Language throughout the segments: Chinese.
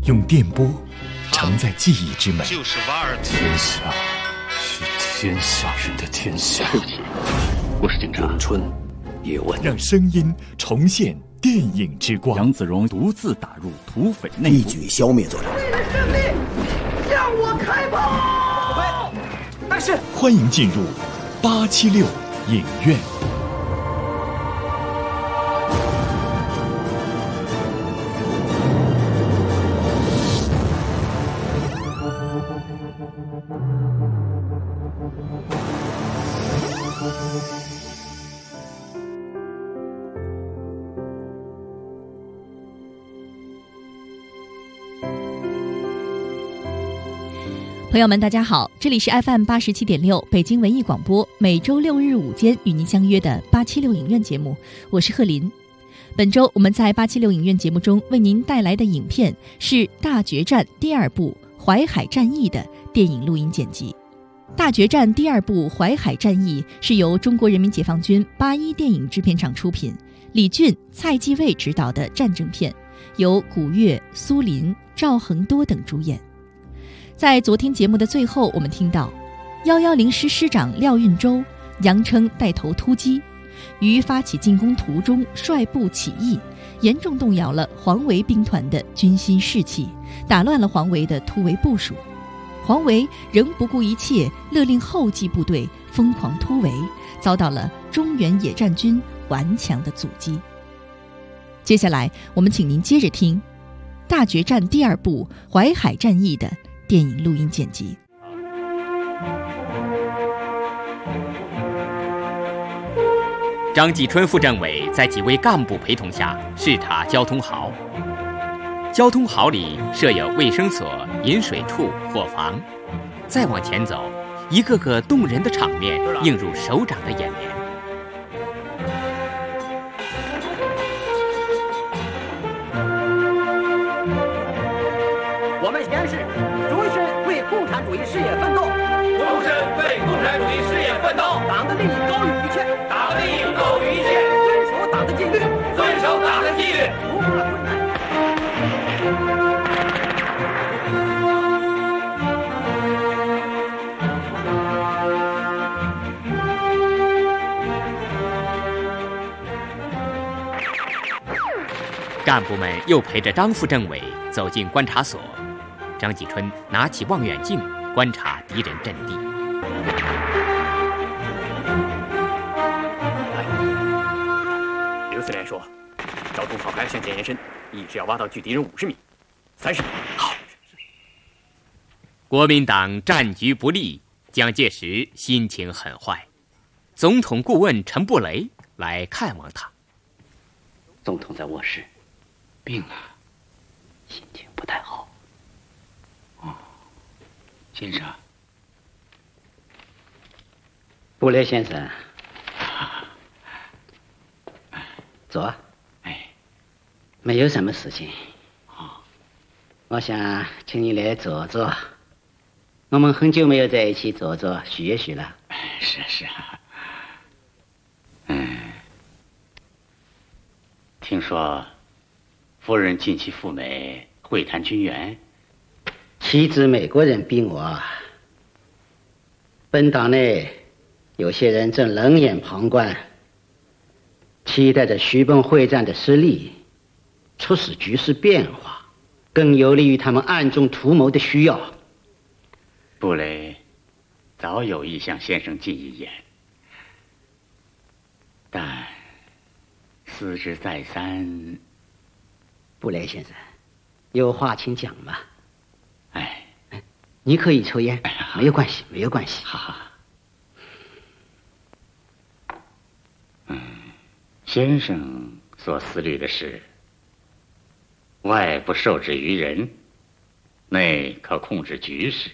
用电波承载记忆之美。 就是瓦尔天下是天下人的天下。 对不起，我是警察。 咏春，叶问， 让声音重现电影之光。 杨子荣独自打入土匪内部， 一举消灭作者。 为了胜利，向我开炮！ 但是，欢迎进入876影院。 朋友们大家好，这里是 FM87.6 北京文艺广播，每周6日午间与您相约的876影院节目，我是贺林。本周我们在876影院节目中为您带来的影片是《大决战》第2部《淮海战役》的电影录音剪辑。《大决战》第2部《淮海战役》是由中国人民解放军81电影制片厂出品，李俊、蔡继卫执导的战争片，由古月、苏林、赵恒多等主演。在昨天节目的最后，我们听到110师师长廖运周杨称带头突击，于发起进攻途中率部起义，严重动摇了黄维兵团的军心士气，打乱了黄维的突围部署。黄维仍不顾一切，勒令后继部队疯狂突围，遭到了中原野战军顽强的阻击。接下来我们请您接着听《大决战》第2部《淮海战役》的电影录音剪辑。 张继春副政委在几位干部陪同下视察交通壕。交通壕里设有卫生所、饮水处、伙房。再往前走，一个个动人的场面映入首长的眼帘。 我们宣誓，终身为共产主义事业奋斗， 终身为共产主义事业奋斗。 党的利益高于一切， 党的利益高于一切。 遵守党的纪律， 遵守党的纪律， 不怕困难。 干部们又陪着张副政委走进观察所。张继春拿起望远镜观察敌人阵地。 刘司令说，交通壕还要向前延伸，一直要挖到距敌人50米、30米。好。 国民党战局不利，蒋介石心情很坏。总统顾问陈布雷来看望他。 总统在卧室，病了，心情不太好。先生， 布雷先生，坐。没有什么事情。我想请你来坐坐。我们很久没有在一起坐坐叙一叙了。 是啊。听说夫人近期赴美会谈军援。 妻子美国人逼我，本党内有些人正冷眼旁观，期待着徐蚌会战的失利，促使局势变化，更有利于他们暗中图谋的需要。 布雷早有意向先生进一言，但思之再三。 布雷先生，有话请讲吧。你可以抽烟，没有关系，没有关系。 好。先生所思虑的是，外不受制于人，内可控制局势。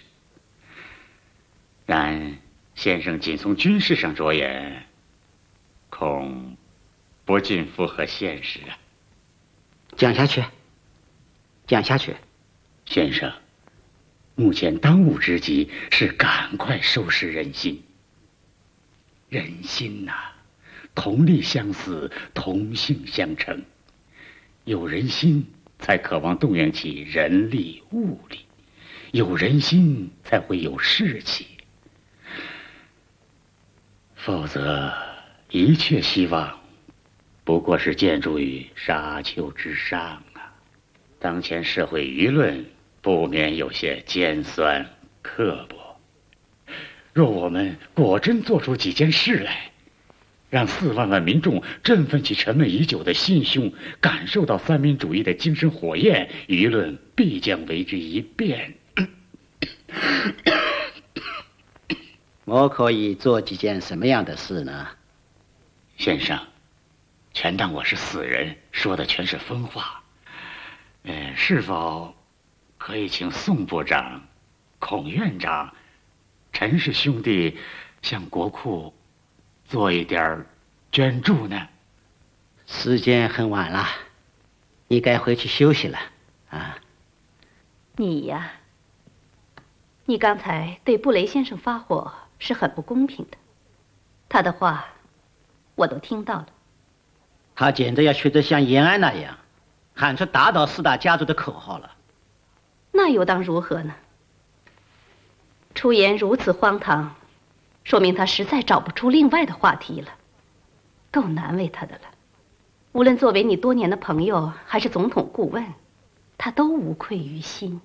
然先生仅从军事上着眼，恐不尽符合现实啊。 讲下去。 先生，目前当务之急是赶快收拾人心。人心呐，同利相思，同性相成。有人心才渴望动员起人力物力，有人心才会有士气，否则一切希望不过是建筑于沙丘之上啊！当前社会舆论不免有些尖酸刻薄。若我们果真做出几件事来，让4万万民众振奋起沉闷已久的心胸，感受到三民主义的精神火焰，舆论必将为之一变。 我可以做几件什么样的事呢？ 先生，全当我是死人，说的全是疯话。是否可以请宋部长、孔院长、陈氏兄弟向国库做一点捐助呢？ 时间很晚了，你该回去休息了啊。 你呀，你刚才对布雷先生发火是很不公平的，他的话我都听到了。 他简直要学得像延安那样，喊出打倒4大家族的口号了。 那又当如何呢？出言如此荒唐，说明他实在找不出另外的话题了，够难为他的了。无论作为你多年的朋友，还是总统顾问，他都无愧于心。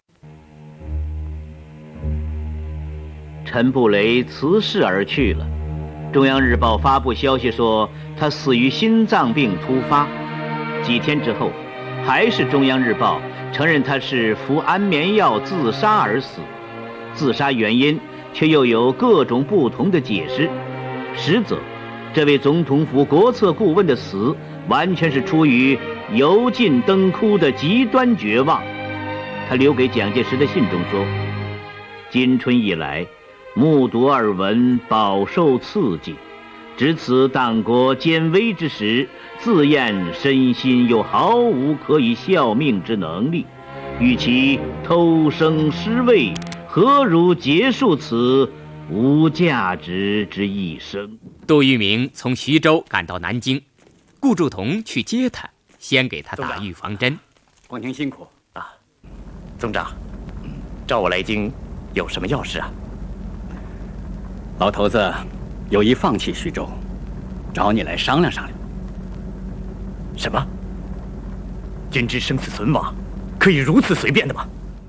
陈布雷辞世而去了。中央日报发布消息说，他死于心脏病突发。几天之后，还是中央日报承认他是服安眠药自杀而死，自杀原因却又有各种不同的解释。实则，这位总统府国策顾问的死完全是出于油尽灯枯的极端绝望。他留给蒋介石的信中说：“今春以来，目睹耳闻，饱受刺激，值此党国艰危之时，自验身心又毫无可以效命之能力，与其偷生失位，何如结束此无价值之一生？” 杜聿明从徐州赶到南京，顾祝同去接他，先给他打预防针。 光庭辛苦啊，总长，召我来京有什么要事啊？老头子有意放弃徐州，找你来商量商量。什么？君之生死存亡，可以如此随便的吗？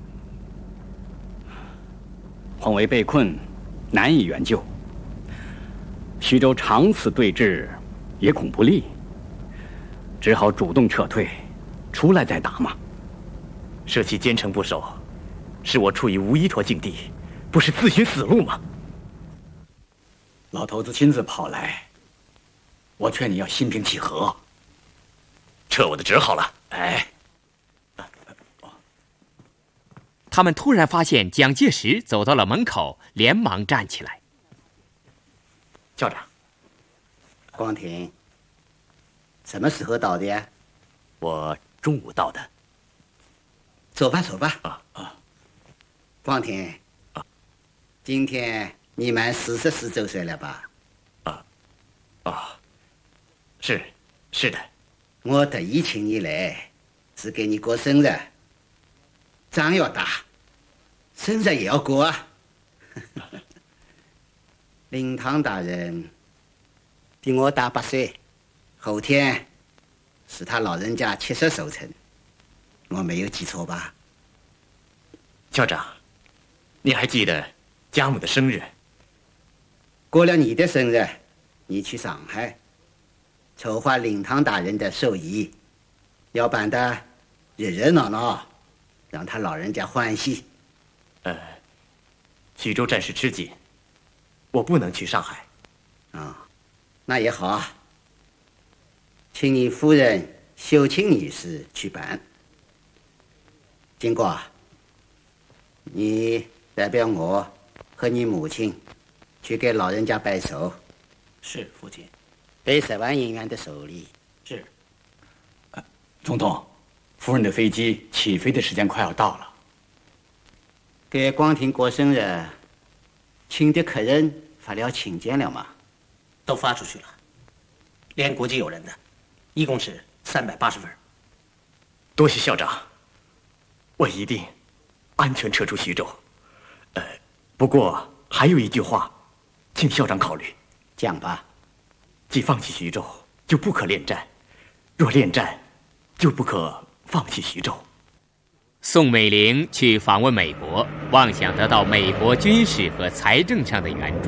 皇维被困，难以援救。徐州长此对峙，也恐不利，只好主动撤退，出来再打嘛。舍弃坚城不守，是我处于无依托境地，不是自寻死路吗？老头子亲自跑来，我劝你要心平气和，撤我的职好了。哎， 他们突然发现蒋介石走到了门口，连忙站起来。 校长， 光庭，什么时候到的呀？ 我中午到的。 走吧，走吧。光庭，今天你满44周岁了吧？ 是的。 我特意请你来，是给你过生日。仗要打，生日也要过啊。灵堂大人比我大8岁，后天是他老人家70寿辰，我没有记错吧？ 校长，你还记得家母的生日？ 过了你的生日，你去上海筹划灵堂大人的寿仪，要办得热热闹闹，让他老人家欢喜。 徐州暂时吃紧，我不能去上海。 那也好，请你夫人秀清女士去办。经过，你代表我和你母亲去给老人家拜寿。 是，父亲。 给10万银元的寿礼。 是。总统，夫人的飞机起飞的时间快要到了。 给光庭过生日，请的客人发了请柬了吗？ 都发出去了，连国际友人的，一共是380份。 多谢校长。 我一定安全撤出徐州。不过还有一句话，请校长考虑。 讲吧。 既放弃徐州，就不可恋战；若恋战，就不可放弃徐州。 宋美龄去访问美国，妄想得到美国军事和财政上的援助。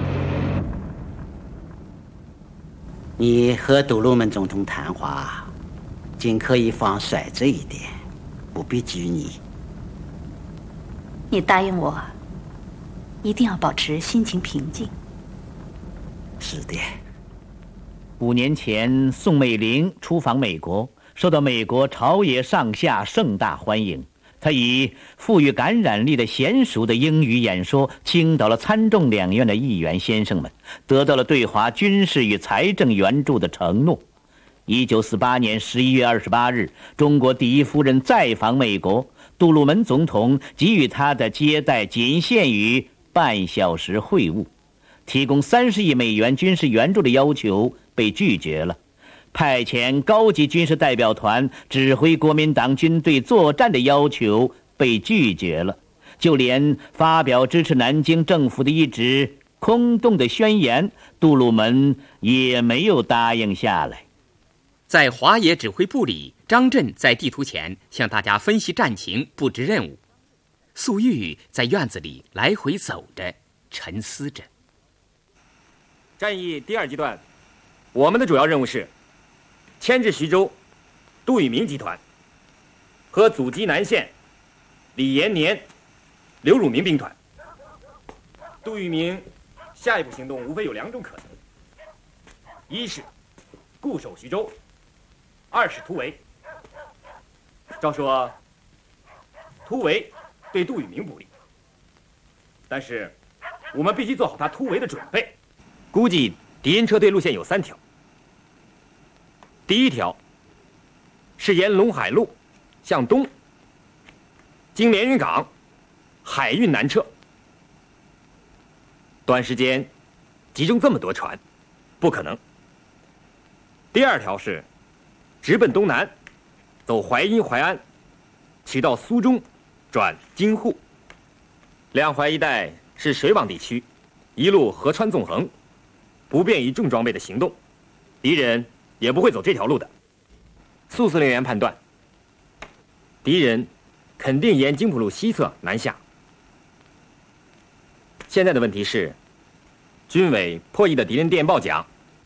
你和杜鲁门总统谈话，尽可以放率直一点，不必拘泥。 你答应我，一定要保持心情平静。 是的。 5年前，宋美龄出访美国，受到美国朝野上下盛大欢迎。他以富于感染力的娴熟的英语演说，倾倒了参众两院的议员先生们，得到了对华军事与财政援助的承诺。1948年11月28日，中国第一夫人再访美国，杜鲁门总统给予他的接待仅限于半小时会晤，提供30亿美元军事援助的要求被拒绝了。派遣高级军事代表团指挥国民党军队作战的要求被拒绝了，就连发表支持南京政府的一纸空洞的宣言，杜鲁门也没有答应下来。 在华野指挥部里，张震在地图前向大家分析战情，布置任务。粟裕在院子里来回走着，沉思着。 战役第2阶段，我们的主要任务是牵制徐州杜聿明集团和阻击南线李延年、刘汝明兵团。杜聿明下一步行动无非有2种可能：一是固守徐州，2是突围。照说，突围对杜聿明不利，但是我们必须做好他突围的准备。估计敌人撤退路线有3条。第1条是沿陇海路向东，经连云港，海运南撤。短时间集中这么多船，不可能。第2条是直奔东南，走淮阴、淮安，取到苏中，转京沪。两淮一带是水网地区，一路河川纵横，不便于重装备的行动，敌人也不会走这条路的。苏司令员判断，敌人肯定沿津浦路西侧南下。现在的问题是，军委破译的敌人电报讲，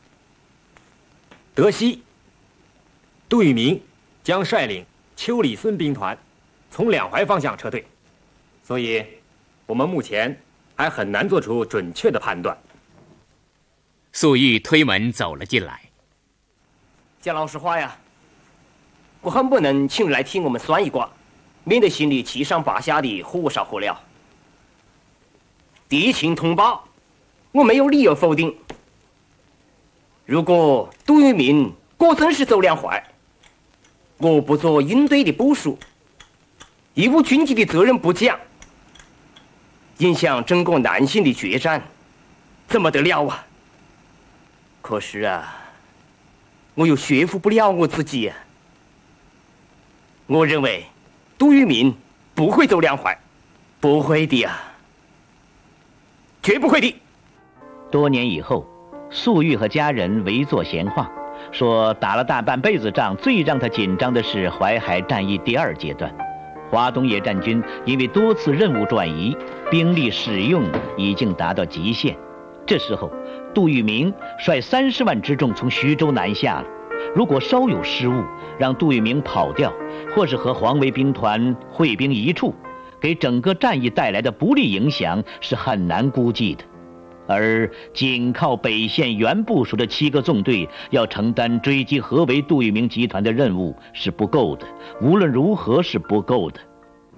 德西杜聿明将率领邱李孙兵团从两淮方向撤退，所以我们目前还很难做出准确的判断。 粟裕推门走了进来。 讲老实话呀，我很不能请你来听我们算一卦，免得心里七上八下的火烧火燎。敌情通报，我没有理由否定。如果杜聿明果真是走两淮，我不做应对的部署，义务军纪的责任不讲，影响整个南线的决战，怎么得了啊？可是啊，我又说服不了我自己啊。我认为杜聿明不会走两淮，不会的啊，绝不会的。 多年以后，粟裕和家人围坐闲话，说打了大半辈子仗，最让他紧张的是淮海战役第2阶段。华东野战军因为多次任务转移，兵力使用已经达到极限。这时候，杜聿明率30万之众从徐州南下了。如果稍有失误，让杜聿明跑掉，或是和黄维兵团会兵一处，给整个战役带来的不利影响是很难估计的。而仅靠北线原部署的7个纵队要承担追击合围杜聿明集团的任务是不够的，无论如何是不够的。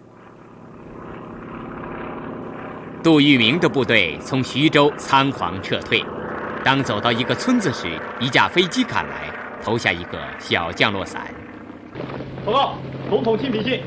杜聿明的部队从徐州仓皇撤退，当走到一个村子时，一架飞机赶来，投下一个小降落伞。 报告，总统亲笔信。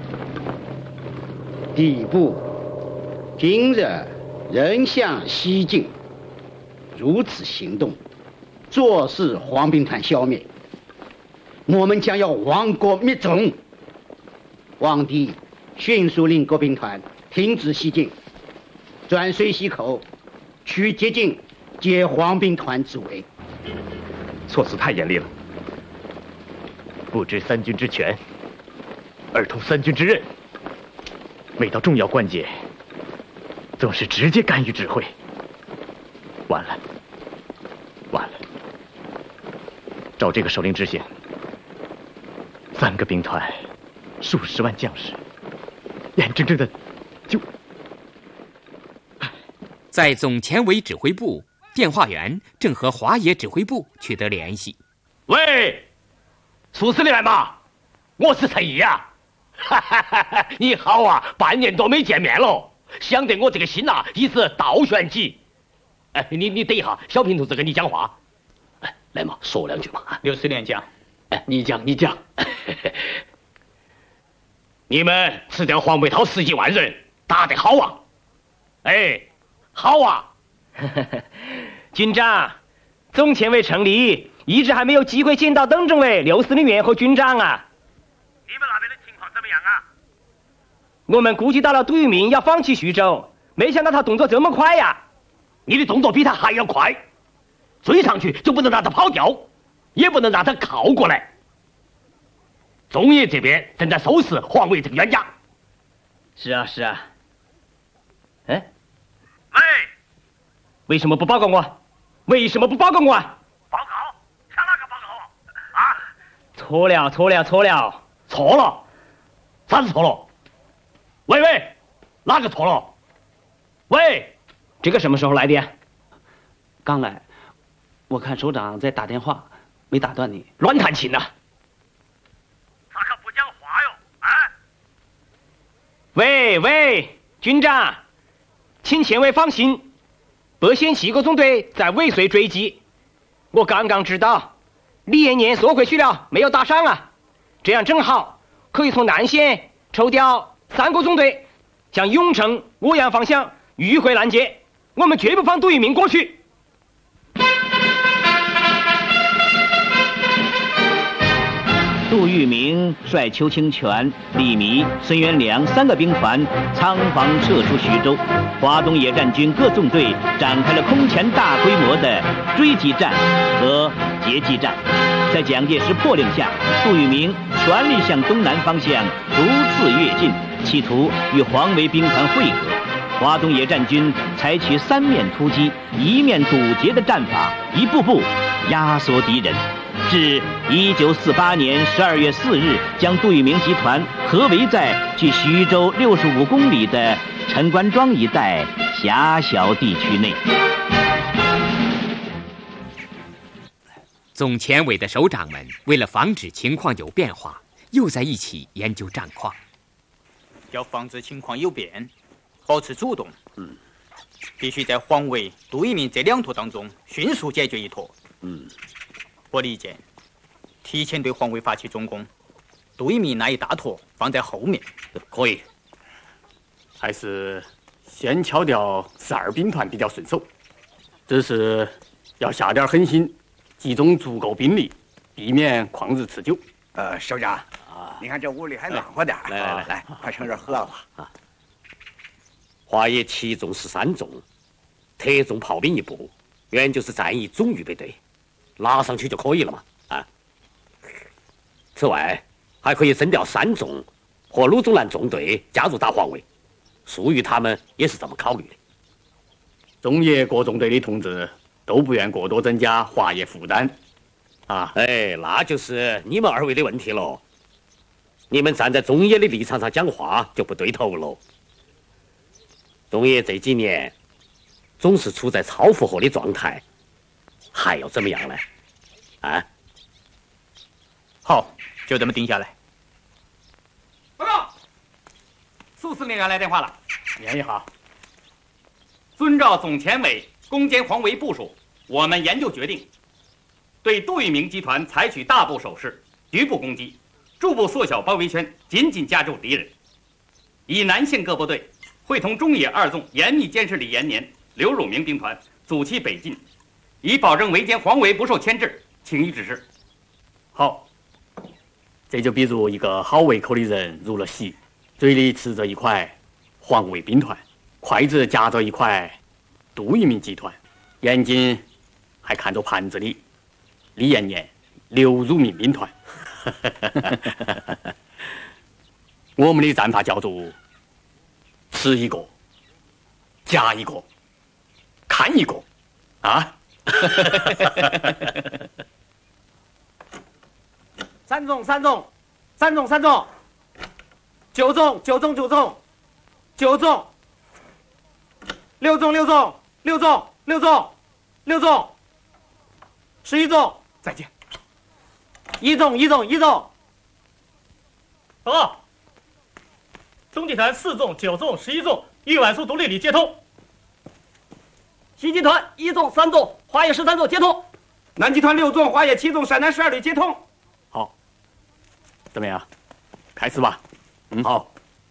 第一步，今日人向西进，如此行动，坐视黄兵团消灭。我们将要亡国灭种。皇帝迅速令各兵团停止西进，转水西口，取捷径，解黄兵团之围。 措辞太严厉了。 不知三军之权，而通三军之任。每到重要关节，总是直接干预指挥。完了，完了！照这个首领之线，3个兵团，数十万将士，眼睁睁的就…… 在总前委指挥部，电话员正和华野指挥部取得联系。 喂，苏司令来吗？我是陈毅啊。你好啊，半年多没见面了，想得我这个心呐，已是倒悬起。哎，你等一下，小平同志跟你讲话。哎，来嘛，说两句嘛。 刘司令讲。 哎，你讲。你们吃掉黄北涛10几万人，打得好啊！哎，好啊！ 军长，总前委成立，一直还没有机会见到邓政委、刘司令员和军长啊。 你们那边的情况怎么样啊？ 我们估计到了杜聿明要放弃徐州，没想到他动作这么快呀！ 你的动作比他还要快，追上去就不能让他跑掉，也不能让他靠过来。中野这边正在收拾黄维这个冤家。 是啊。哎，喂，为什么不报告我？报告？向哪个报告啊？错了， 啥子错了？喂，哪个错了？喂， 这个什么时候来的？ 刚来，我看首长在打电话，没打断你。 乱弹琴呐！ 咋可不讲话哟？啊！ 喂，军长，请前委放心，北线7个纵队在尾随追击。我刚刚知道，李延年缩回去了，没有打上啊。这样正好可以从南线抽调3个纵队，向永城、涡阳方向迂回拦截。我们绝不放杜聿明过去。 杜聿明率邱清泉、李弥、孙元良3个兵团仓皇撤出徐州，华东野战军各纵队展开了空前大规模的追击战和截击战。在蒋介石迫令下，杜聿明全力向东南方向逐次跃进，企图与黄维兵团会合。华东野战军采取3面突击、1面堵截的战法，一步步压缩敌人，至1948年12月4日，将杜聿明集团合围在距徐州65公里的陈官庄一带狭小地区内。 总前委的首长们为了防止情况有变化，又在一起研究战况。 要防止情况有变，保持主动，必须在黄维、杜聿明这2坨当中迅速解决一坨。我理解，提前对黄维发起总攻，杜聿明那一大坨放在后面。 可以，还是先敲掉12兵团比较顺手，只是要下点狠心，集中足够兵力，避免旷日持久。 首长，你看这屋里还暖和点，来，快趁热喝了吧。 华野7纵13纵，特种炮兵一部，原就是战役总预备队，拉上去就可以了嘛。此外，还可以征调3纵和鲁中南纵队加入打黄维，粟裕他们也是这么考虑的。 中野各纵队的同志都不愿过多增加华野负担， 那就是你们2位的问题喽。你们站在中野的立场上讲话就不对头喽。中野这几年总是处在超负荷的状态，还要怎么样呢？ 好，就这么定下来。 报告，苏司令员来电话了。 念一下。 遵照总前委攻坚黄维部署，我们研究决定，对杜聿明集团采取大部手势，局部攻击，逐步缩小包围圈，紧紧夹住敌人。以南线各部队会同中野2纵严密监视李延年、刘汝明兵团，阻其北进，以保证围歼黄维不受牵制。请予指示。 好，这就比如一个好胃口的人入了席， 嘴里吃着一块黄卫兵团，筷子夹着一块杜聿明集团，眼睛还看着盘子里李延年、刘汝明兵团。我们的战法叫做吃一个，夹一个，看一个，啊！ 三中，三中，三中，三中，九中，九中，九中，九中，六中，六中，六中，六中，六中，11中， 再见。 一中，一中，一中。 报告，中集团4中、9中、11中豫皖苏独立旅接通。 西集团1中、3中、华野13中接通。南集团6中、华野7中、陕南12旅接通。 好，怎么样？开始吧。好。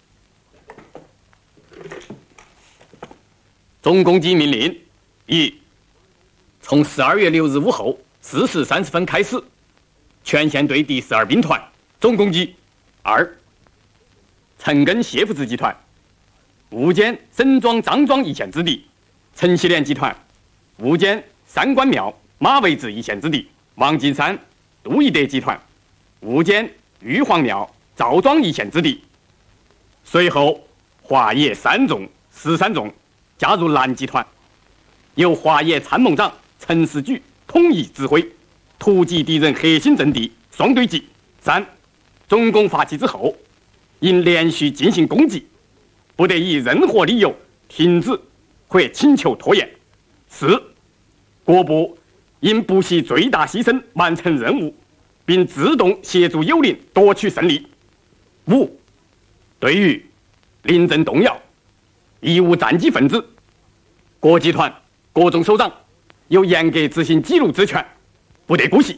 总攻击命令：一，从12月6日午后4时30分开始，全线对第12兵团总攻击。2，陈赓谢福志集团误歼沈庄、张庄一线之敌，陈锡联集团误歼三官庙、马位子一线之敌，王金山、杜义德集团误歼玉皇庙、赵庄一线之敌。随后，华野3中、13中加入蓝集团，由华野参谋长陈士举统一指挥，突击敌人核心阵地，双对击。3，总攻发起之后，应连续进行攻击，不得以任何理由停止或请求拖延。4，各部应不惜最大牺牲完成任务，并自动协助友邻夺取胜利。5，对于临阵动摇、贻误战机分子，各集团各中首长有严格执行记录之权，不得姑息。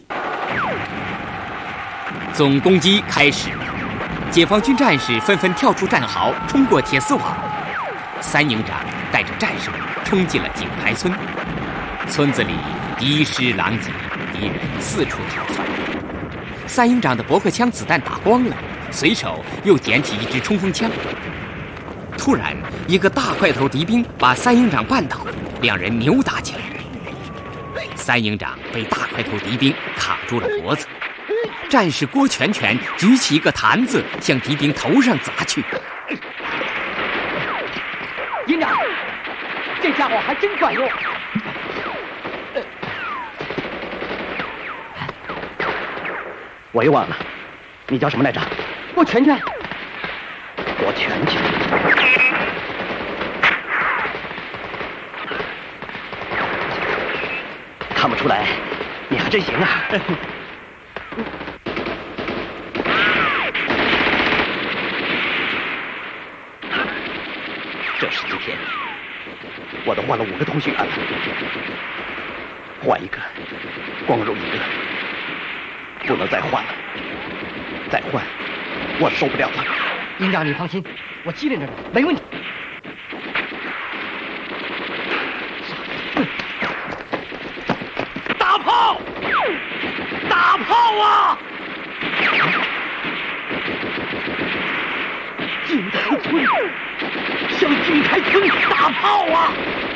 总攻击开始，解放军战士纷纷跳出战壕，冲过铁丝网。三营长带着战士们冲进了井台村，村子里敌尸狼藉，敌人四处逃窜。三营长的驳壳枪子弹打光了，随手又捡起一支冲锋枪。突然，一个大块头敌兵把三营长绊倒，两人扭打起来。三营长被大块头敌兵卡住了脖子，战士郭全全举起一个坛子向敌兵头上砸去。 营长，这家伙还真管用。 我又忘了，你叫什么来着？ 郭全全。 郭全全。看不出来，你还真行啊！这10几天，我都换了5个通讯员了，换一个，光荣一个，不能再换了，再换，我受不了了。 营长，你放心，我机灵着呢，没问题。 大炮！大炮啊！井台村，向井台村大炮啊！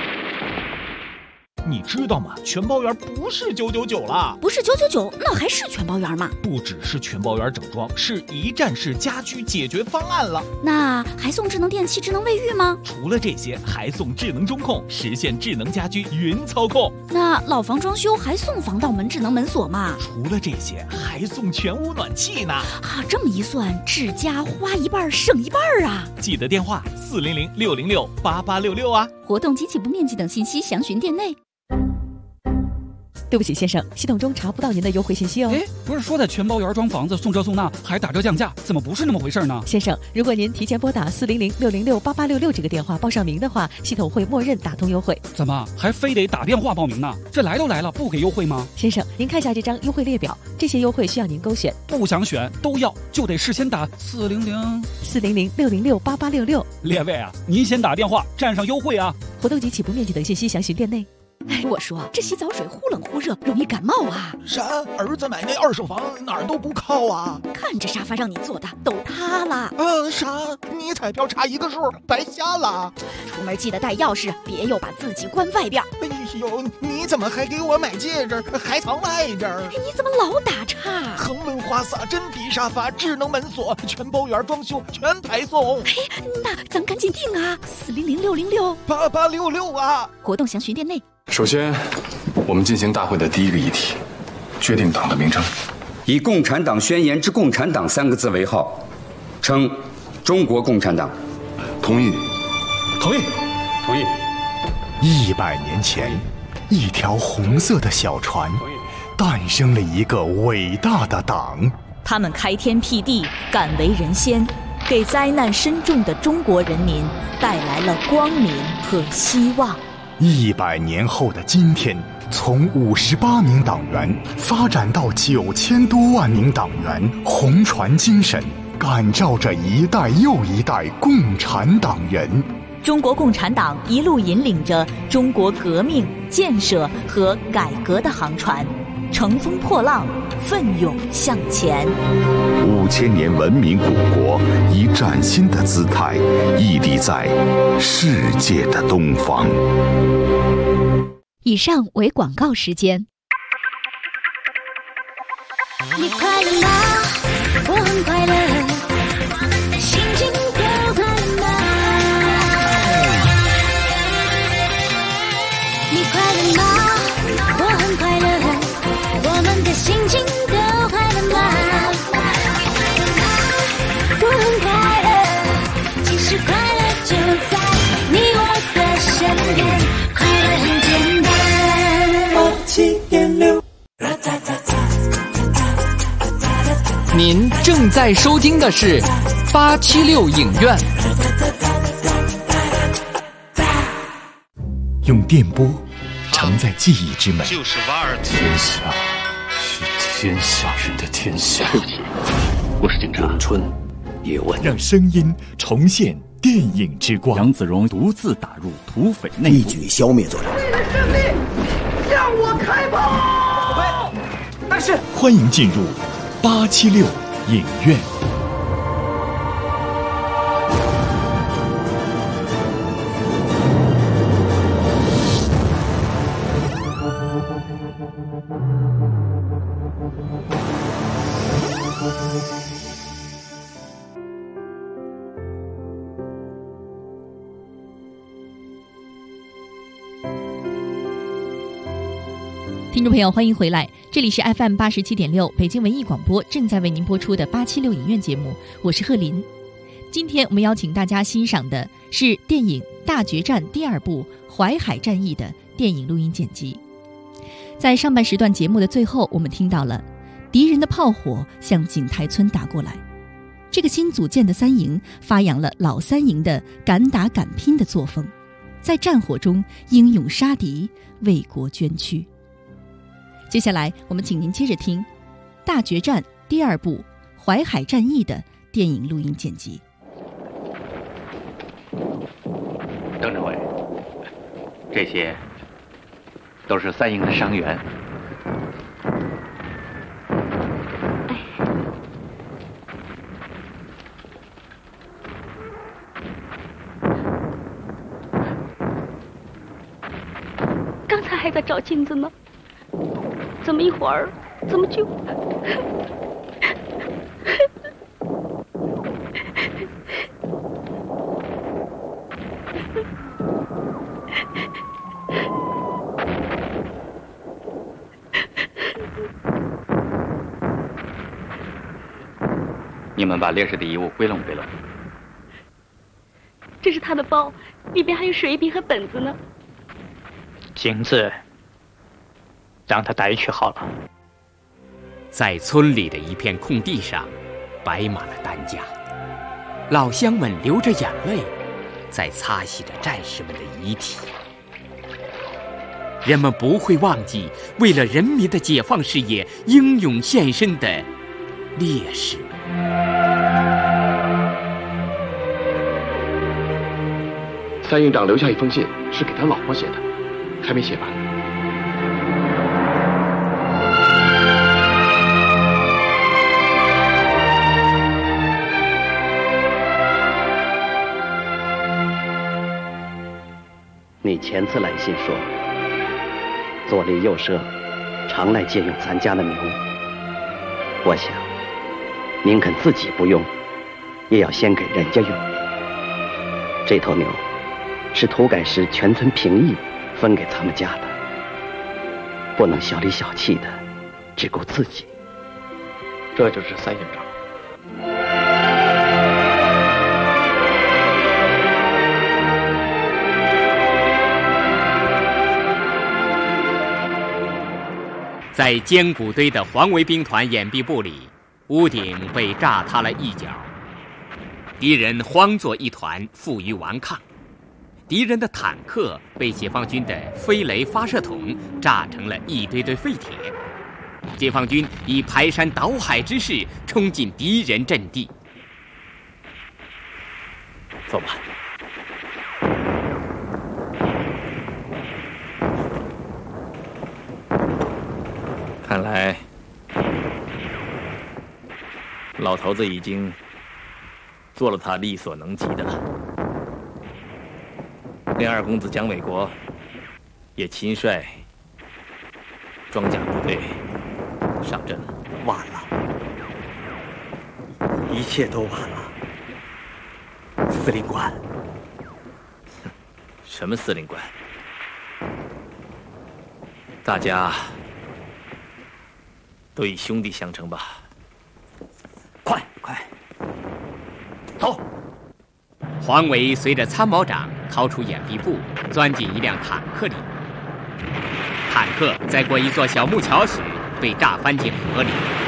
你知道吗？全包圆不是999了， 不是999，那还是全包圆吗？ 不只是全包圆整装，是一站式家居解决方案了。 那还送智能电器、智能卫浴吗？ 除了这些，还送智能中控，实现智能家居云操控。 那老房装修还送防盗门、智能门锁吗？ 除了这些，还送全屋暖气呢。 啊，这么一算，智家花一半省一半啊！ 记得电话400-606-8866啊。 活动及起步面积等信息详询店内。 对不起，先生，系统中查不到您的优惠信息哦。 哎，不是说的全包圆装房子送这送那，还打折降价，怎么不是那么回事呢？ 先生，如果您提前拨打400-606-8866这个电话报上名的话，系统会默认打通优惠。 怎么还非得打电话报名呢？这来都来了，不给优惠吗？ 先生，您看一下这张优惠列表，这些优惠需要您勾选。 不想选都要，就得事先打400-606-8866。列位啊，您先打电话占上优惠啊！ 活动及起步面积等信息详询店内。 哎，我说这洗澡水忽冷忽热，容易感冒啊。 啥？儿子买那二手房哪儿都不靠啊！ 看这沙发让你坐的都塌了。 啥？你彩票差一个数，白瞎了。 出门记得带钥匙，别又把自己关外边。 哎呦，你怎么还给我买戒指，还藏外边？ 你怎么老打岔？ 恒润花洒、真皮沙发、智能门锁、全包圆装修，全排送。 哎，那咱赶紧定啊！400-606-8866 啊！ 活动详询店内。 首先，我们进行大会的第一个议题，决定党的名称， 以《共产党宣言》之“共产党”3个字为号，称中国共产党。 同意。 同意。同意。 100年前，一条红色的小船，诞生了一个伟大的党。 他们开天辟地，敢为人先，给灾难深重的中国人民带来了光明和希望。 100年后的今天，从58名党员发展到9000多万名党员，红船精神感召着一代又一代共产党人。 中国共产党一路引领着中国革命、建设和改革的航船，乘风破浪，奋勇向前。 5000年文明古国以崭新的姿态屹立在世界的东方。 以上为广告时间。 你快乐吗？我很快乐，心情都快乐吗？你快乐吗？我很快乐，我们的心情都快乐吗？我很快乐，其实快乐就在你我的身边，快乐很简单。87.6。 您正在收听的是876影院。 用电波承载记忆之美。 就是瓦尔天下是天下人的天下。 对不起，我是警察。 咏春，叶问， 让声音重现电影之光。 杨子荣独自打入土匪内部， 一举消灭作战。 为了胜利，向我开炮！ 但是， 欢迎进入876影院。 听众朋友，欢迎回来，这里是 FM 87.6北京文艺广播正在为您播出的876影院节目，我是贺林。今天我们邀请大家欣赏的是电影《大决战》第2部淮海战役的电影录音剪辑。在上半时段节目的最后，我们听到了敌人的炮火向景台村打过来，这个新组建的三营发扬了老三营的敢打敢拼的作风，在战火中英勇杀敌，为国捐躯。接下来我们请您接着听《大决战》第2部淮海战役的电影录音剪辑。 邓政委，这些都是三营的伤员。 刚才还在找镜子呢，怎么一会儿怎么就…… 你们把烈士的遗物归拢归拢。 这是他的包，里边还有水笔和本子呢。 镜子让他带去好了。 在村里的一片空地上，摆满了担架，老乡们流着眼泪，在擦洗着战士们的遗体。人们不会忘记为了人民的解放事业英勇献身的烈士。 三营长留下一封信，是给他老婆写的，还没写完。 你前次来信说，左邻右舍常来借用咱家的牛，我想您肯自己不用，也要先给人家用。这头牛是土改时全村评议分给咱们家的，不能小里小气的只顾自己。 这就是三营长。 在坚固堆的黄维兵团掩蔽部里，屋顶被炸塌了一角，敌人慌作一团，负隅顽抗。敌人的坦克被解放军的飞雷发射筒炸成了一堆堆废铁。解放军以排山倒海之势冲进敌人阵地。 走吧。看来老头子已经做了他力所能及的了。连二公子蒋纬国也亲率装甲部队上阵了。 晚了，一切都晚了。司令官， 什么司令官？大家都以兄弟相称吧。 快，走！ 黄维随着参谋长逃出掩蔽部，钻进一辆坦克里。坦克在过一座小木桥时被炸翻进河里。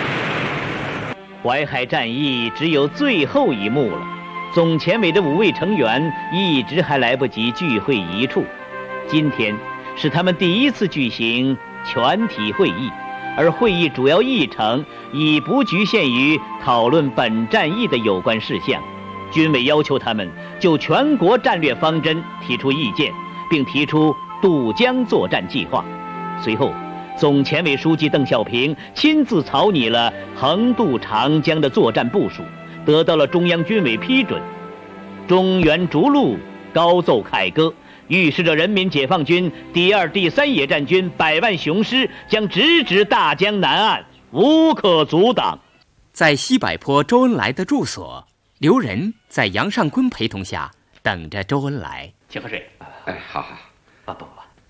淮海战役只有最后一幕了，总前委的5位成员一直还来不及聚会一处。今天是他们第一次举行全体会议，而会议主要议程已不局限于讨论本战役的有关事项。军委要求他们就全国战略方针提出意见，并提出渡江作战计划。随后总前委书记邓小平亲自草拟了横渡长江的作战部署，得到了中央军委批准。中原逐鹿，高奏凯歌，预示着人民解放军第2、第3野战军100万雄师将直指大江南岸，无可阻挡。 在西柏坡周恩来的住所，刘仁在杨尚昆陪同下等着周恩来。 请喝水。 哎，好。 不。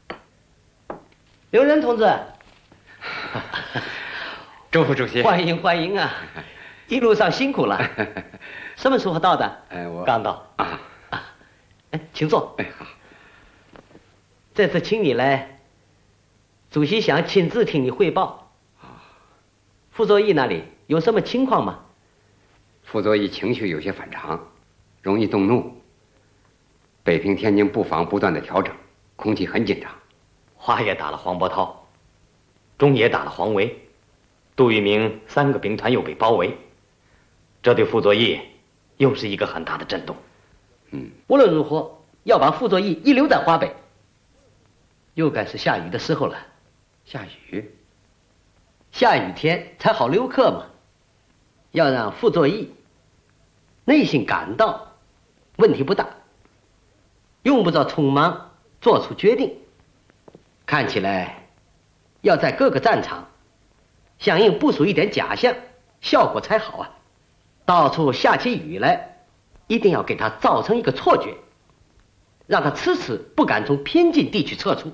刘仁同志， 周副主席， 欢迎啊！一路上辛苦了。什么时候到的？ 我刚到啊。请坐。 好。 这次请你来，主席想亲自听你汇报。傅作义那里有什么情况吗？ 傅作义情绪有些反常，容易动怒。北平、天津布防不断的调整，空气很紧张。 华也打了黄伯韬，中也打了黄维，杜聿明3个兵团又被包围，这对傅作义又是一个很大的震动。无论如何要把傅作义遗留在华北。又该是下雨的时候了。 下雨？ 下雨天才好留客嘛。要让傅作义内心感到问题不大，用不着匆忙做出决定。看起来要在各个战场相应部署一点假象，效果才好啊。到处下起雨来，一定要给他造成一个错觉，让他迟迟不敢从偏近地区撤出。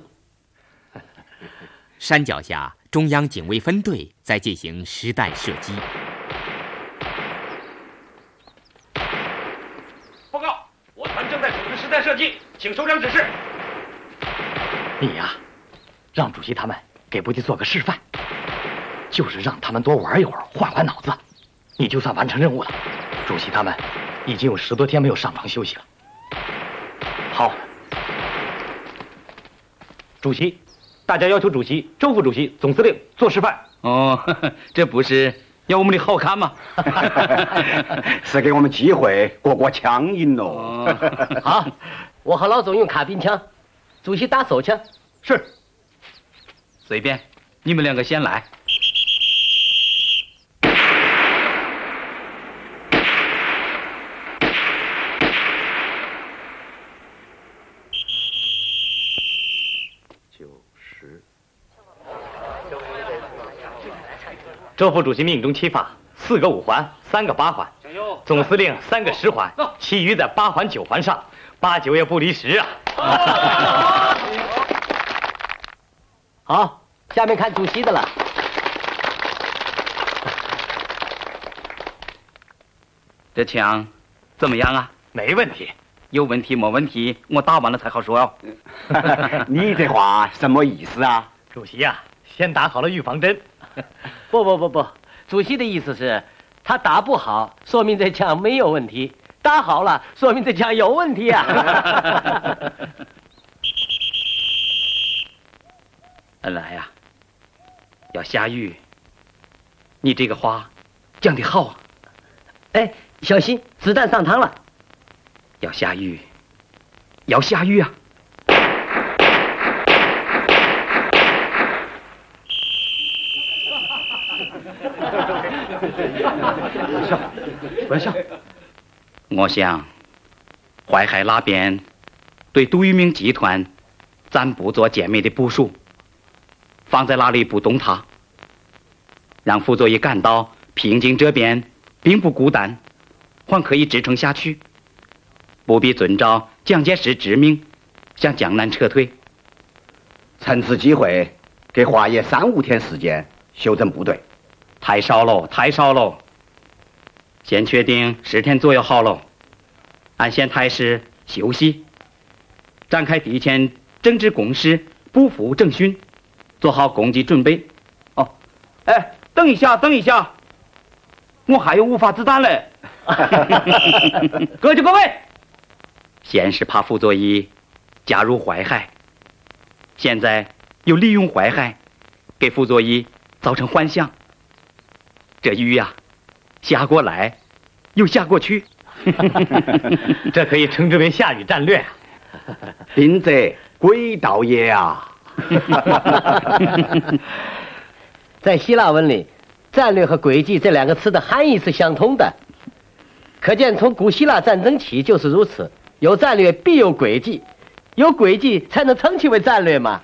山脚下，中央警卫分队在进行实弹射击。 报告，我团正在组织实弹射击，请首长指示。 你呀，让主席他们给部队做个示范，就是让他们多玩一会儿，换脑子，你就算完成任务了。主席他们已经有10多天没有上床休息了。好，主席，大家要求主席、周副主席、总司令做示范。 这不是要我们的好看吗？ 是给我们机会过枪瘾喽。 好，我和老总用卡宾枪，主席打手枪。是。 随便，你们2个先来。 周副主席命中期发，4个5环，3个8环，总司令3个10环，其余在8环9环上，8、9也不离10啊。 好，下面看主席的了。 这枪怎么样啊？ 没问题。 有问题没问题，我打完了才好说哦。 你这话什么意思啊？ 主席呀，先打好了预防针。 不，主席的意思是，他打不好，说明这枪没有问题；打好了，说明这枪有问题啊。 恩来呀，要下雨，你这个花讲得好啊。 哎，小心，子弹上膛了。 要下雨，要下雨啊！ 不要笑。 我想，淮海那边对杜聿明集团暂不做歼灭的部署，放在那里不动它，让傅作义感到平津这边并不孤单，还可以支撑下去，不必遵照蒋介石之命向江南撤退。 趁此机会，给华爷3、5天时间修整部队。 太少了。先确定10天左右好了，按现态势休息，展开敌前政治攻势，不服政训，做好攻击准备。哦，哎，等一下，我还有5发子弹嘞。各就各位。先是怕傅作义加入淮海，现在又利用淮海给傅作义造成幻想。这雨呀，下过来又下过去。 这可以称之为下雨战略。 兵者，鬼道也啊！ 在希腊文里，战略和诡计这2个词的含义是相通的，可见从古希腊战争起就是如此。有战略必有诡计，有诡计才能称其为战略嘛。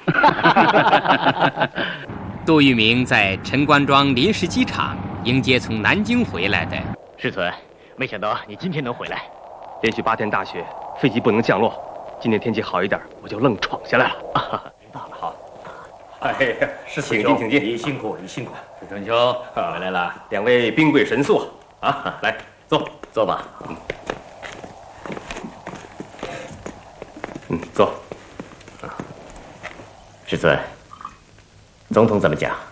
杜聿明在陈官庄临时机场迎接从南京回来的世存，没想到你今天能回来。 连续8天大雪，飞机不能降落。今天天气好一点，我就愣闯下来了。 知道了，好。 哎呀，请进。 你辛苦。 史春秋回来了，2位兵贵神速啊！来，坐吧。坐。 世存，总统怎么讲？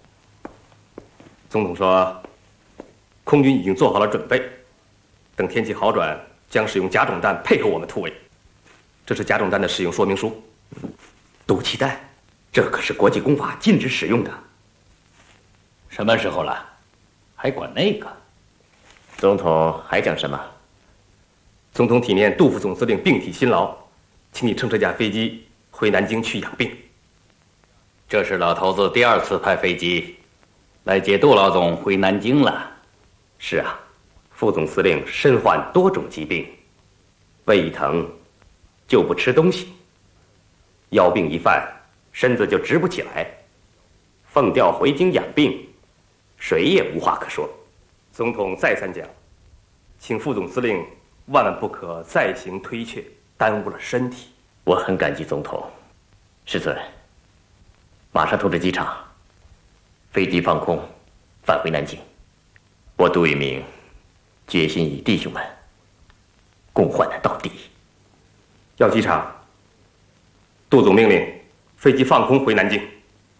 总统说，空军已经做好了准备，等天气好转，将使用甲种弹配合我们突围。这是甲种弹的使用说明书。 毒气弹，这可是国际公法禁止使用的。什么时候了，还管那个？总统还讲什么？ 总统体面杜副总司令病体辛劳，请你乘这架飞机回南京去养病。 这是老头子第2次派飞机来接杜老总回南京了。是啊，副总司令身患多种疾病，胃一疼就不吃东西，腰病一犯身子就直不起来，奉调回京养病，谁也无话可说。 总统再三讲，请副总司令万万不可再行推却，耽误了身体。 我很感激总统。世存，马上通知机场，飞机放空，返回南京。我杜聿明决心与弟兄们共患难到底。 要机场，杜总命令飞机放空回南京。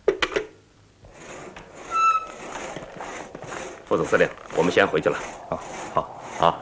副总司令，我们先回去了。好。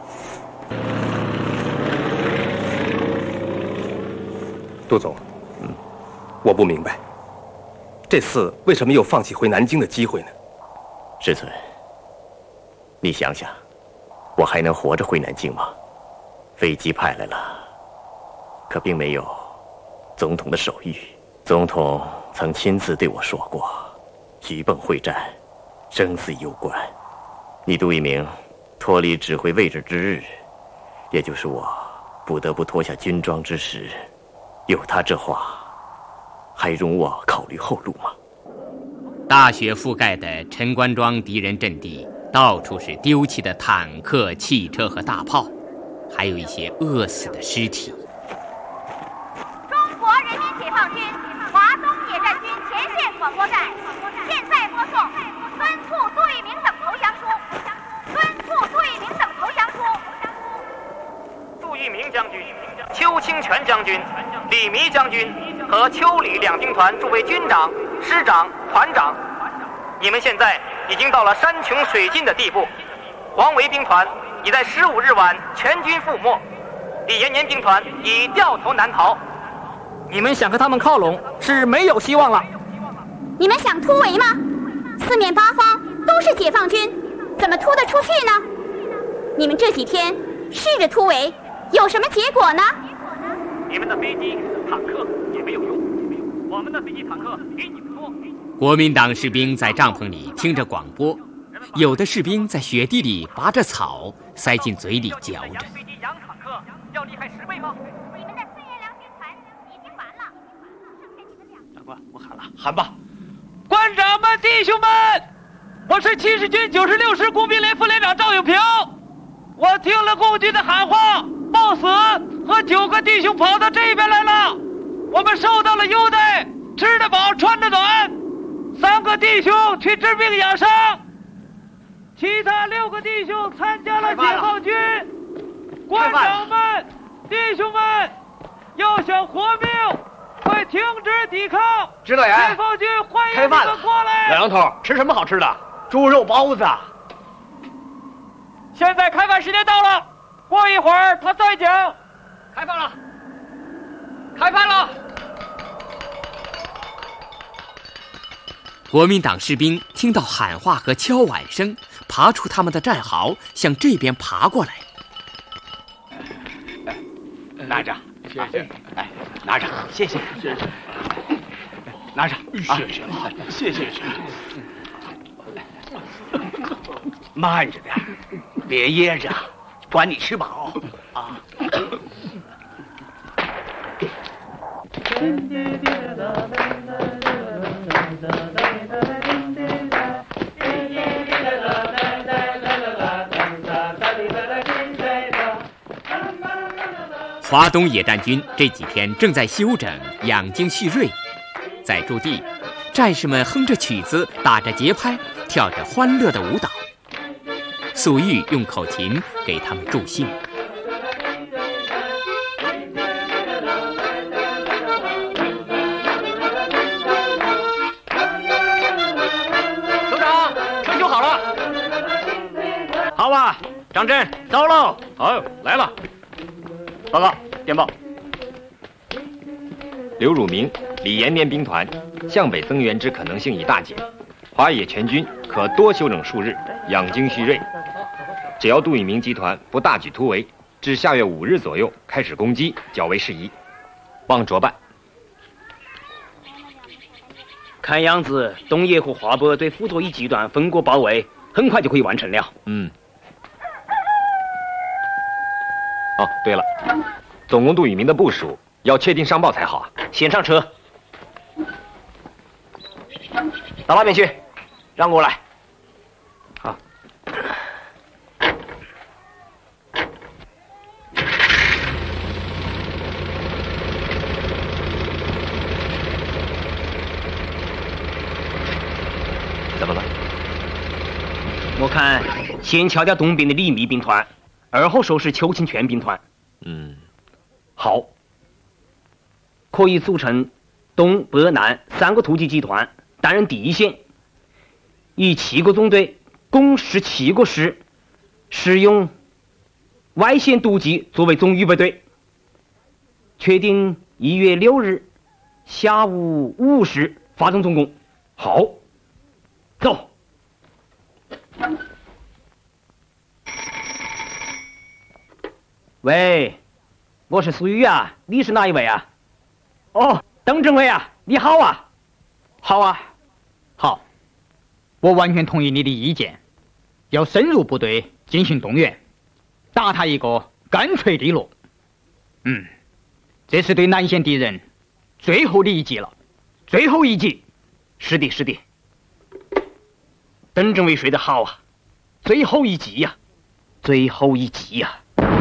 杜总，我不明白，这次为什么又放弃回南京的机会呢？ 世存，你想想，我还能活着回南京吗？飞机派来了，可并没有总统的手谕。总统曾亲自对我说过，徐蚌会战，生死攸关。你杜聿明脱离指挥位置之日，也就是我不得不脱下军装之时。有他这话，还容我考虑后路吗？ 大雪覆盖的陈官庄敌人阵地，到处是丢弃的坦克、汽车和大炮，还有一些饿死的尸体。 中国人民解放军华东野战军前线广播站，现在播送敦促杜聿明等投降书。敦促杜聿明等投降书。 杜聿明将军、邱清泉将军、李弥将军和邱李两兵团诸位军长、师长、团长，你们现在已经到了山穷水尽的地步。黄维兵团已在15日晚全军覆没，李延年兵团已掉头难逃。你们想和他们靠拢是没有希望了。 你们想突围吗？四面八方都是解放军，怎么突得出去呢？你们这几天试着突围，有什么结果呢？ 你们的飞机、坦克也没有用，我们的飞机、坦克比你们多。 国民党士兵在帐篷里听着广播，有的士兵在雪地里拔着草，塞进嘴里嚼着。 飞机、洋坦克要厉害10倍吗？ 你们的孙元良军团已经完了，剩下你们俩。 长官，我喊了，喊吧！官长们、弟兄们，我是70军96师工兵连副连长赵永平。我听了共军的喊话，报死，和9个弟兄跑到这边来了。我们受到了优待，吃得饱，穿得暖。3个弟兄去治病养伤，其他6个弟兄参加了解放军。官长们、弟兄们，要想活命，快停止抵抗！ 知道呀。 解放军欢迎你们过来。 老杨头，吃什么好吃的？猪肉包子。 现在开饭时间到了，过一会儿他再讲。开饭了，开饭了！ 国民党士兵听到喊话和敲碗声，爬出他们的战壕，向这边爬过来。 拿着，谢谢。哎，拿着，谢谢，谢谢。拿着，谢谢了，谢谢。慢着点，别噎着，管你吃饱啊。 华东野战军这几天正在休整、养精蓄锐，在驻地，战士们哼着曲子，打着节拍，跳着欢乐的舞蹈。粟裕用口琴给他们助兴。 首长，车修好了。 好吧，张震，走喽。 好，来了。 报告，电报。 刘汝明、李延年兵团向北增援之可能性已大减，华野全军可多休整数日，养精蓄锐。只要杜聿明集团不大举突围，至下月5日左右开始攻击较为适宜，望着办。 看样子，东野和华北对傅作义集团分国包围，很快就可以完成了。 哦，对了，总攻杜聿明的部署要确定上报才好啊。 先上车，到那边去，让过来。 好。 怎么了？ 我看先敲掉东边的李密兵团，而后收拾邱清泉兵团。好，可以组成东北南3个突击集团担任第一线，以7个纵队共17个师，使用外线突击作为总预备队。确定1月6日下午5时发动总攻。好，走。喂，我是粟裕啊，你是哪一位啊？哦，邓政委啊，你好啊。 好啊，好，我完全同意你的意见，要深入部队进行动员，打他一个干脆利落。这是对南线敌人最后的一击了，最后一击。 是的，是的。 邓政委说的好啊，最后一击呀，最后一击呀。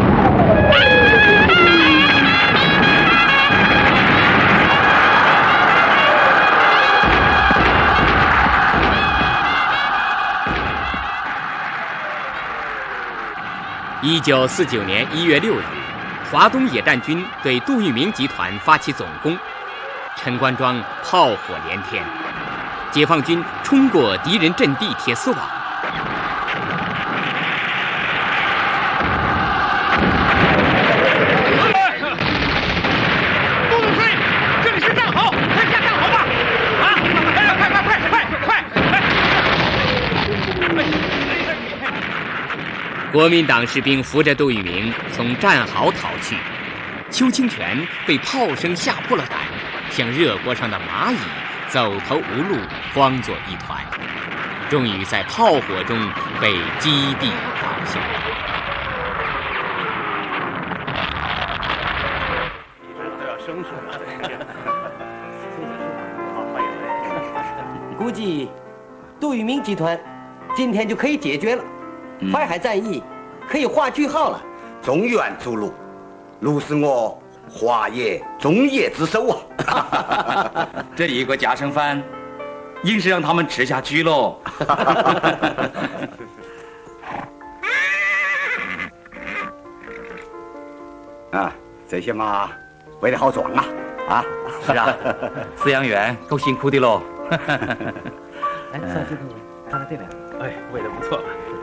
1949年1月6日，华东野战军对杜聿明集团发起总攻，陈官庄炮火连天，解放军冲过敌人阵地铁丝网。 杜总队，这里是战壕，快下战壕吧！啊，快！ 国民党士兵扶着杜聿明从战壕逃去，邱清泉被炮声吓破了胆，像热锅上的蚂蚁，走投无路，慌作一团，终于在炮火中被击毙倒下。 估计杜聿明集团今天就可以解决了，淮海战役可以画句号了。 中原逐鹿，鹿是我华野中野之首啊！ 这一个家常饭，硬是让他们吃下去喽。 啊，这些马喂得好壮啊！啊， 是啊，饲养员够辛苦的喽。 来，上镜头，看看这边。 哎，喂得不错。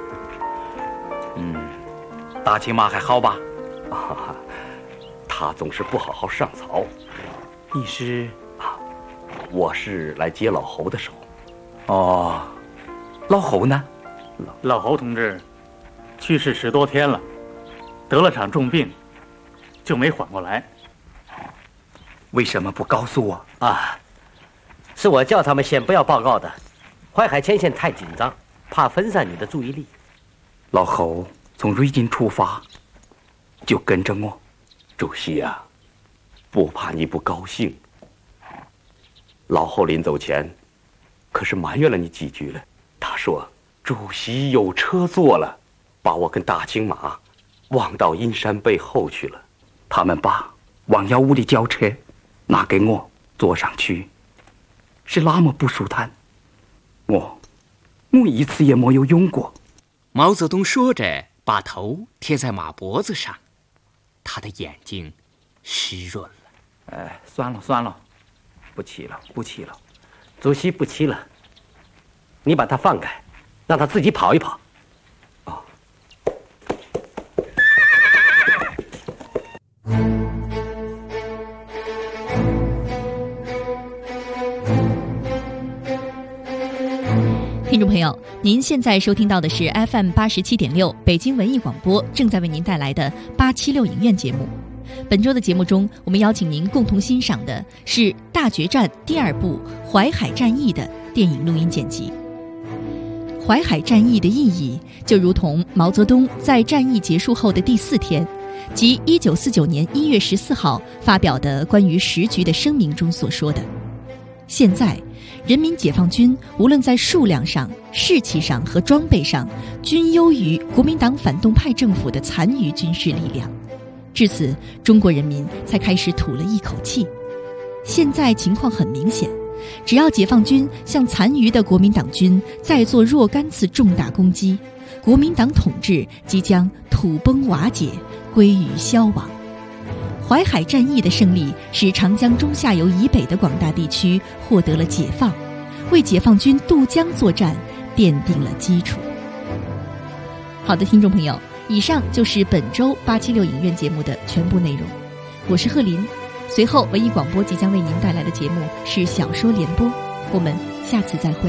大青马还好吧？ 啊，他总是不好好上草。 你是啊，我是来接老侯的手。 哦，老侯呢？ 老侯同志去世10多天了，得了场重病，就没缓过来。 为什么不告诉我啊？是我叫他们先不要报告的。淮海前线太紧张，怕分散你的注意力。 老侯从瑞金出发，就跟着我。 主席呀，不怕你不高兴。老侯临走前，可是埋怨了你几句了。他说：“主席有车坐了，把我跟大青马忘到阴山背后去了。” 他们把王耀武的轿车拿给我坐上去，是那么不舒坦，我一次也没有用过。 毛泽东说着，把头贴在马脖子上，他的眼睛湿润了。 哎，算了，不骑了。 主席不骑了，你把他放开，让他自己跑一跑。 听众朋友，您现在收听到的是 FM 87.6北京文艺广播正在为您带来的876影院节目。本周的节目中，我们邀请您共同欣赏的是《大决战》第2部《淮海战役》的电影录音剪辑。淮海战役的意义，就如同毛泽东在战役结束后的第4天，即1949年1月14号发表的关于时局的声明中所说的：现在人民解放军无论在数量上、士气上和装备上，均优于国民党反动派政府的残余军事力量。至此，中国人民才开始吐了一口气。现在情况很明显，只要解放军向残余的国民党军再做若干次重大攻击，国民党统治即将土崩瓦解，归于消亡。淮海战役的胜利使长江中下游以北的广大地区获得了解放，为解放军渡江作战奠定了基础。好的，听众朋友，以上就是本周876影院节目的全部内容。我是贺林，随后文艺广播即将为您带来的节目是小说联播，我们下次再会。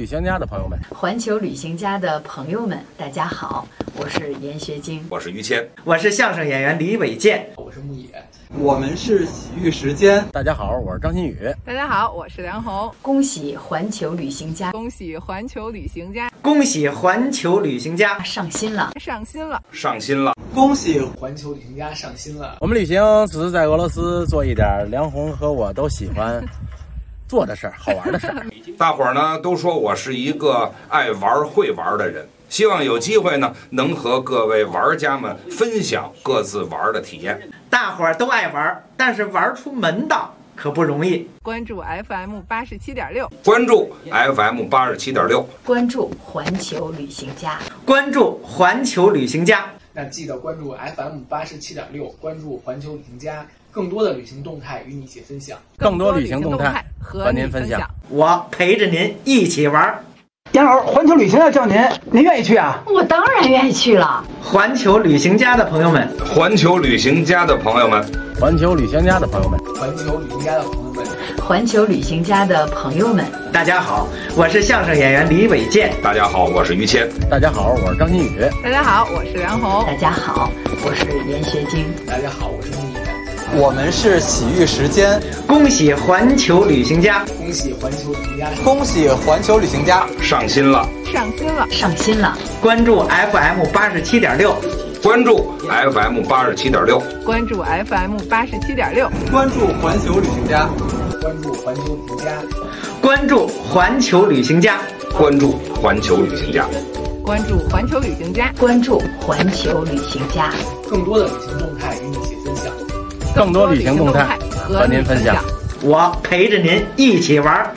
行家的朋友们， 环球旅行家的朋友们，大家好，我是严学晶， 我是于谦， 我是相声演员李伟健， 我是牧野，我们是喜遇时间。 大家好，我是张馨予。 大家好，我是梁红。 恭喜环球旅行家！ 恭喜环球旅行家！ 恭喜环球旅行家上新了！ 上新了！ 上新了！ 恭喜环球旅行家上新了！ 我们旅行只是在俄罗斯做一点梁红和我都喜欢做的事儿，好玩的事儿。 大伙儿呢都说我是一个爱玩会玩的人，希望有机会呢能和各位玩家们分享各自玩的体验。 大伙儿都爱玩，但是玩出门道可不容易。 关注 FM 87.6， 关注 FM 87.6， 关注环球旅行家， 关注环球旅行家。 那记得关注 FM 87.6，关注环球旅行家，更多的旅行动态与你一起分享。 更多旅行动态和您分享， 我陪着您一起玩。 杨老师，环球旅行要叫您，您愿意去啊？ 我当然愿意去了。 环球旅行家的朋友们， 环球旅行家的朋友们， 环球旅行家的朋友们， 环球旅行家的朋友们， 环球旅行家的朋友们， 大家好，我是相声演员李伟健。 大家好，我是于谦。 大家好，我是张馨予。 大家好，我是梁红。 大家好，我是严学晶。 大家好，我是牧野。 我们是喜遇时间， 恭喜环球旅行家， 恭喜环球旅行家， 恭喜环球旅行家上新了， 上新了， 上新了！ 关注 FM 87.6， 关注 FM 87.6， 关注 FM 87.6， 关注环球旅行家，关注环球旅行家， 关注环球旅行家， 关注环球旅行家， 关注环球旅行家， 关注环球旅行家， 更多的旅行动态与你一起分享。 更多旅行动态和您分享， 我陪着您一起玩。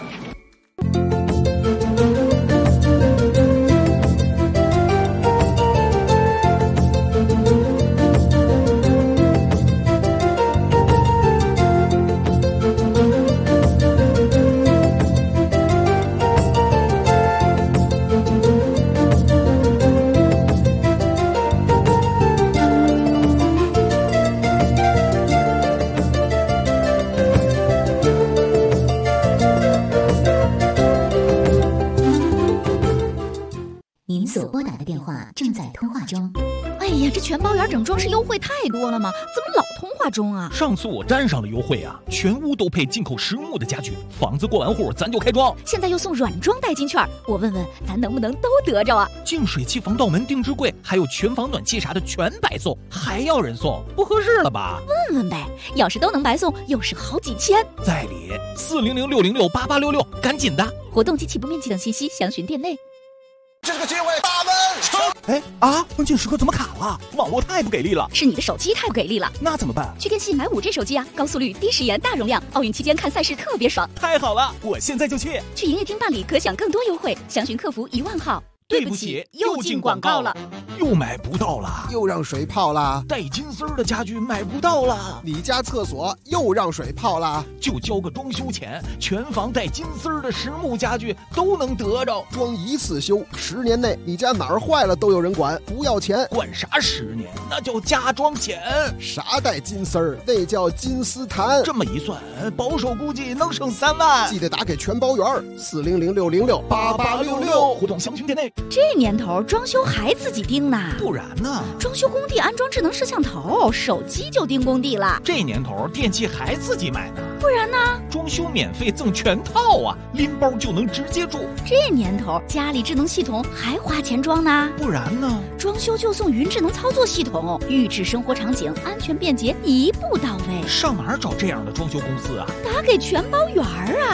您所拨打的电话正在通话中。 哎呀，这全包园整装饰优惠太多了吗？怎么老通话中啊？ 上次我沾上了优惠啊，全屋都配进口实木的家具，房子过完户咱就开装。 现在又送软装代金券，我问问咱能不能都得着啊？ 净水器、防盗门、定制柜，还有全房暖气啥的全白送，还要人送，不合适了吧？ 问问呗，要是都能白送，又是好几千。 在理，400-606-8866，赶紧的！ 活动及起步面积等信息详询店内。 这个机会大温成！哎啊，关键时刻怎么卡了？网络太不给力了。 是你的手机太不给力了。 那怎么办？ 去电信买5G 手机啊，高速率、低时延、大容量，奥运期间看赛事特别爽。 太好了，我现在就去。 去营业厅办理，可享更多优惠。详询客服10000号。 对不起， 又进广告了。 又买不到了， 又让水泡了。 带金丝儿的家具买不到了， 你家厕所又让水泡了。 就交个装修钱，全房带金丝儿的实木家具都能得着。 装一次修，10年内你家哪儿坏了都有人管，不要钱。 管啥10年？那叫加装钱。 啥带金丝儿？那叫金丝檀。 这么一算，保守估计能省3万。 记得打给全包园，400-606-8866， 活动详询店内。 这年头装修还自己盯呢？ 不然呢？ 装修工地安装智能摄像头，手机就盯工地了。 这年头电器还自己买呢？ 不然呢？ 装修免费赠全套啊，拎包就能直接住。 这年头家里智能系统还花钱装呢？ 不然呢？ 装修就送云智能操作系统，预制生活场景，安全便捷，一步到位。 上哪儿找这样的装修公司啊？ 打给全包园啊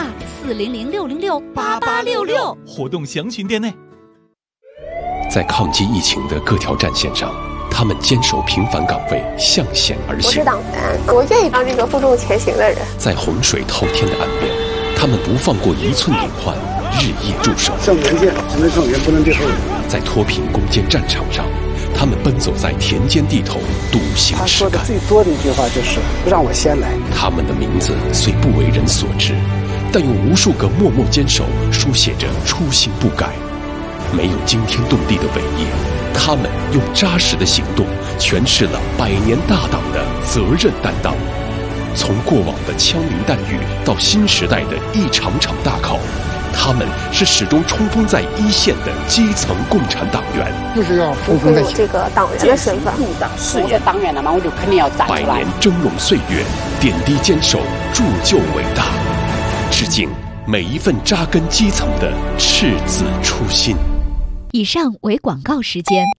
，400-606-8866， 活动详询店内。 在抗击疫情的各条战线上，他们坚守平凡岗位，向险而行。 我是党员，我愿意当这个负重前行的人。 在洪水滔天的岸边，他们不放过一寸隐患，日夜驻守。 胜人见，只能胜人，不能对后人。 在脱贫攻坚战场上，他们奔走在田间地头，笃行实干。 他说的最多的一句话就是“让我先来”。 他们的名字虽不为人所知，但用无数个默默坚守书写着初心不改。没有惊天动地的伟业，他们用扎实的行动诠释了100年大党的责任担当。从过往的枪林弹雨到新时代的一场场大考， 他们是始终冲锋在一线的基层共产党员， 就是要不会有这个党员的身份。 我是党员了嘛，我就肯定要站出来。 百年峥嵘岁月，点滴坚守，铸就伟大。致敬每一份扎根基层的赤子初心。 以上为广告时间。